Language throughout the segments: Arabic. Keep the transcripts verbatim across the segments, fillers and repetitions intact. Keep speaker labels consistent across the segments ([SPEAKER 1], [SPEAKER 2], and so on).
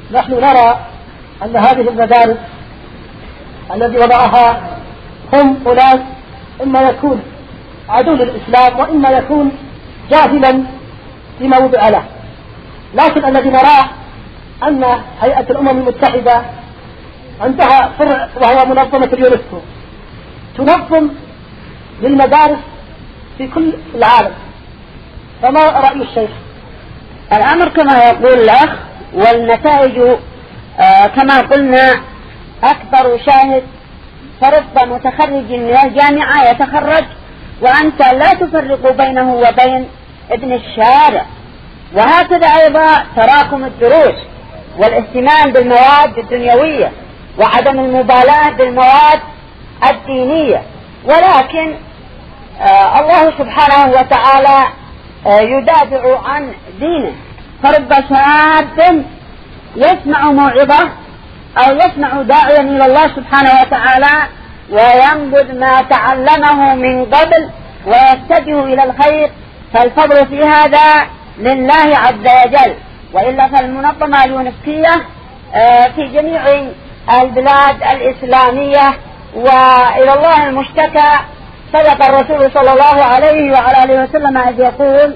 [SPEAKER 1] نحن نرى أن هذه المدارس الذي وضعها هم أناس إما يكون عدو للإسلام وإما يكون جاهلا فيما وضع له. لكن الذي نراه أن هيئة الأمم المتحدة عندها فرع وهو منظمة اليونسكو تنظم للمدارس في كل العالم. فما رأي الشيخ؟
[SPEAKER 2] الأمر كما يقول الأخ، والنتائج آه كما قلنا أكبر شاهد. فرب متخرج من الجامعة يتخرج وأنت لا تفرق بينه وبين ابن الشارع. وهكذا أيضا تراكم الدروس والاهتمام بالمواد الدنيوية وعدم المبالاة بالمواد الدينية. ولكن آه الله سبحانه وتعالى آه يدافع عن دينه. فرب شاب يسمع موعظة أو يسمع داعيا إلى الله سبحانه وتعالى وينبذ ما تعلمه من قبل ويتجه إلى الخير، فالفضل في هذا لله عز وجل. وإلا فالمنظمة اليونسكية في جميع البلاد الإسلامية وإلى الله المشتكى. صدق الرسول صلى الله عليه وعلى آله وسلم إذ يقول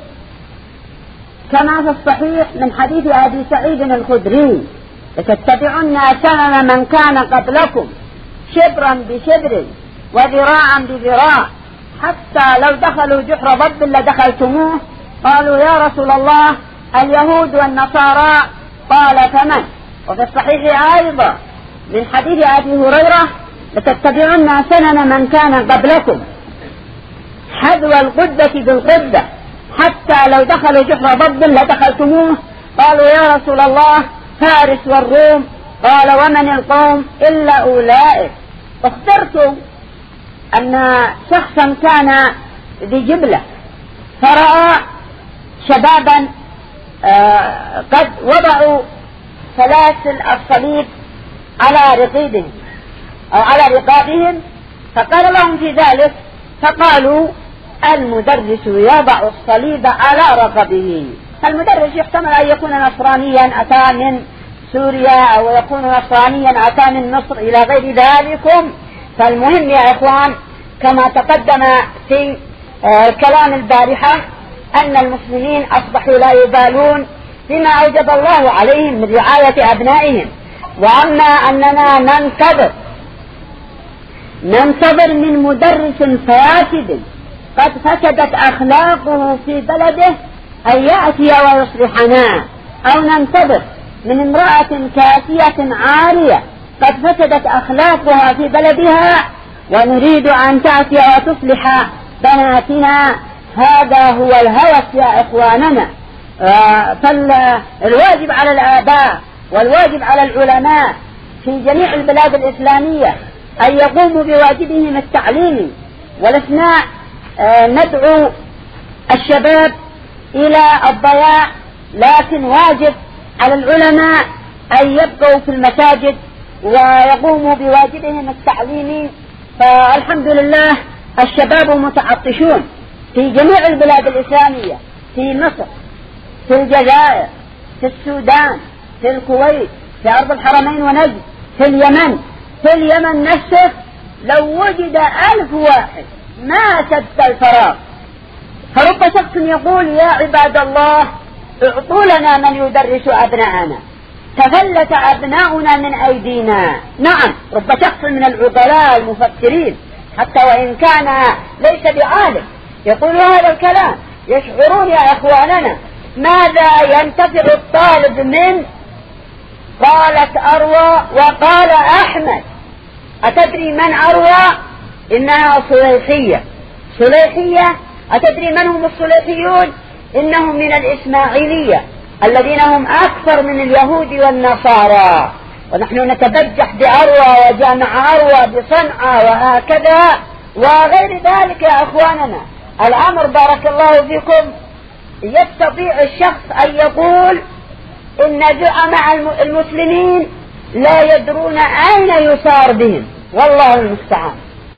[SPEAKER 2] كما في الصحيح من حديث أبي سعيد الخدري: لتتبعن سنن من كان قبلكم شبرا بشبر وذراعا بذراع حتى لو دخلوا جحر ضب لدخلتموه. قالوا يا رسول الله اليهود والنصارى، قال فمن؟ وفي الصحيح أيضا من حديث أبي هريرة: لتتبعن سنن من كان قبلكم حذو القدة بالقدة حتى لو دخلوا جحر ضب لدخلتموه. قالوا يا رسول الله فارس والروم، قال ومن القوم إلا أولئك. اخترت أن شخصا كان ذي جبلة فرأى شبابا آه قد وضعوا سلاسل الصليب على رقيبهم أو على رقابهم، فقال لهم في ذلك، فقالوا المدرس يضع الصليب على رقبه. المدرس يحتمل أن يكون نصرانيا أتى من سوريا أو يكون نصرانيا أتى من مصر إلى غير ذلكم. فالمهم يا إخوان كما تقدم في الكلام البارحة أن المسلمين أصبحوا لا يبالون بما أوجب الله عليهم من رعاية أبنائهم. وأما أننا ننتظر ننتظر من مدرس فاسد قد فسدت أخلاقه في بلده أن يأتي ويصلحنا، أو ننتظر من امرأة كاسية عارية قد فسدت أخلاقها في بلدها ونريد أن تأتي وتصلح بناتنا. هذا هو الهوس يا إخواننا. فالواجب على الآباء والواجب على العلماء في جميع البلاد الإسلامية أن يقوموا بواجبهم التعليمي. ولسنا ندعو الشباب إلى الضياع، لكن واجب على العلماء أن يبقوا في المساجد ويقوموا بواجبهم التعليمي. فالحمد لله الشباب متعطشون في جميع البلاد الإسلامية، في مصر، في الجزائر، في السودان، في الكويت، في أرض الحرمين ونجد، في اليمن. في اليمن نفسه لو وجد ألف واحد ما سد الفراغ. فرب شخص يقول يا عباد الله اعطوا لنا من يدرس أبناءنا، تفلت أبناؤنا من أيدينا. نعم، رب شخص من العقلاء المفكرين حتى وإن كان ليس بعالم يقول هذا الكلام. يشعرون يا إخواننا ماذا ينتفع الطالب من قالت أروى وقال أحمد. أتدري من أروى؟ إنها صليحية. صليحية، أتدري من هم الصليحيون؟ إنهم من الإسماعيلية الذين هم أكثر من اليهود والنصارى. ونحن نتبجح بأروى وجامع أروى بصنعاء وهكذا وغير ذلك يا أخواننا. الأمر بارك الله فيكم يستطيع الشخص أن يقول إن زعماء المسلمين لا يدرون أين يسار بهم، والله المستعان.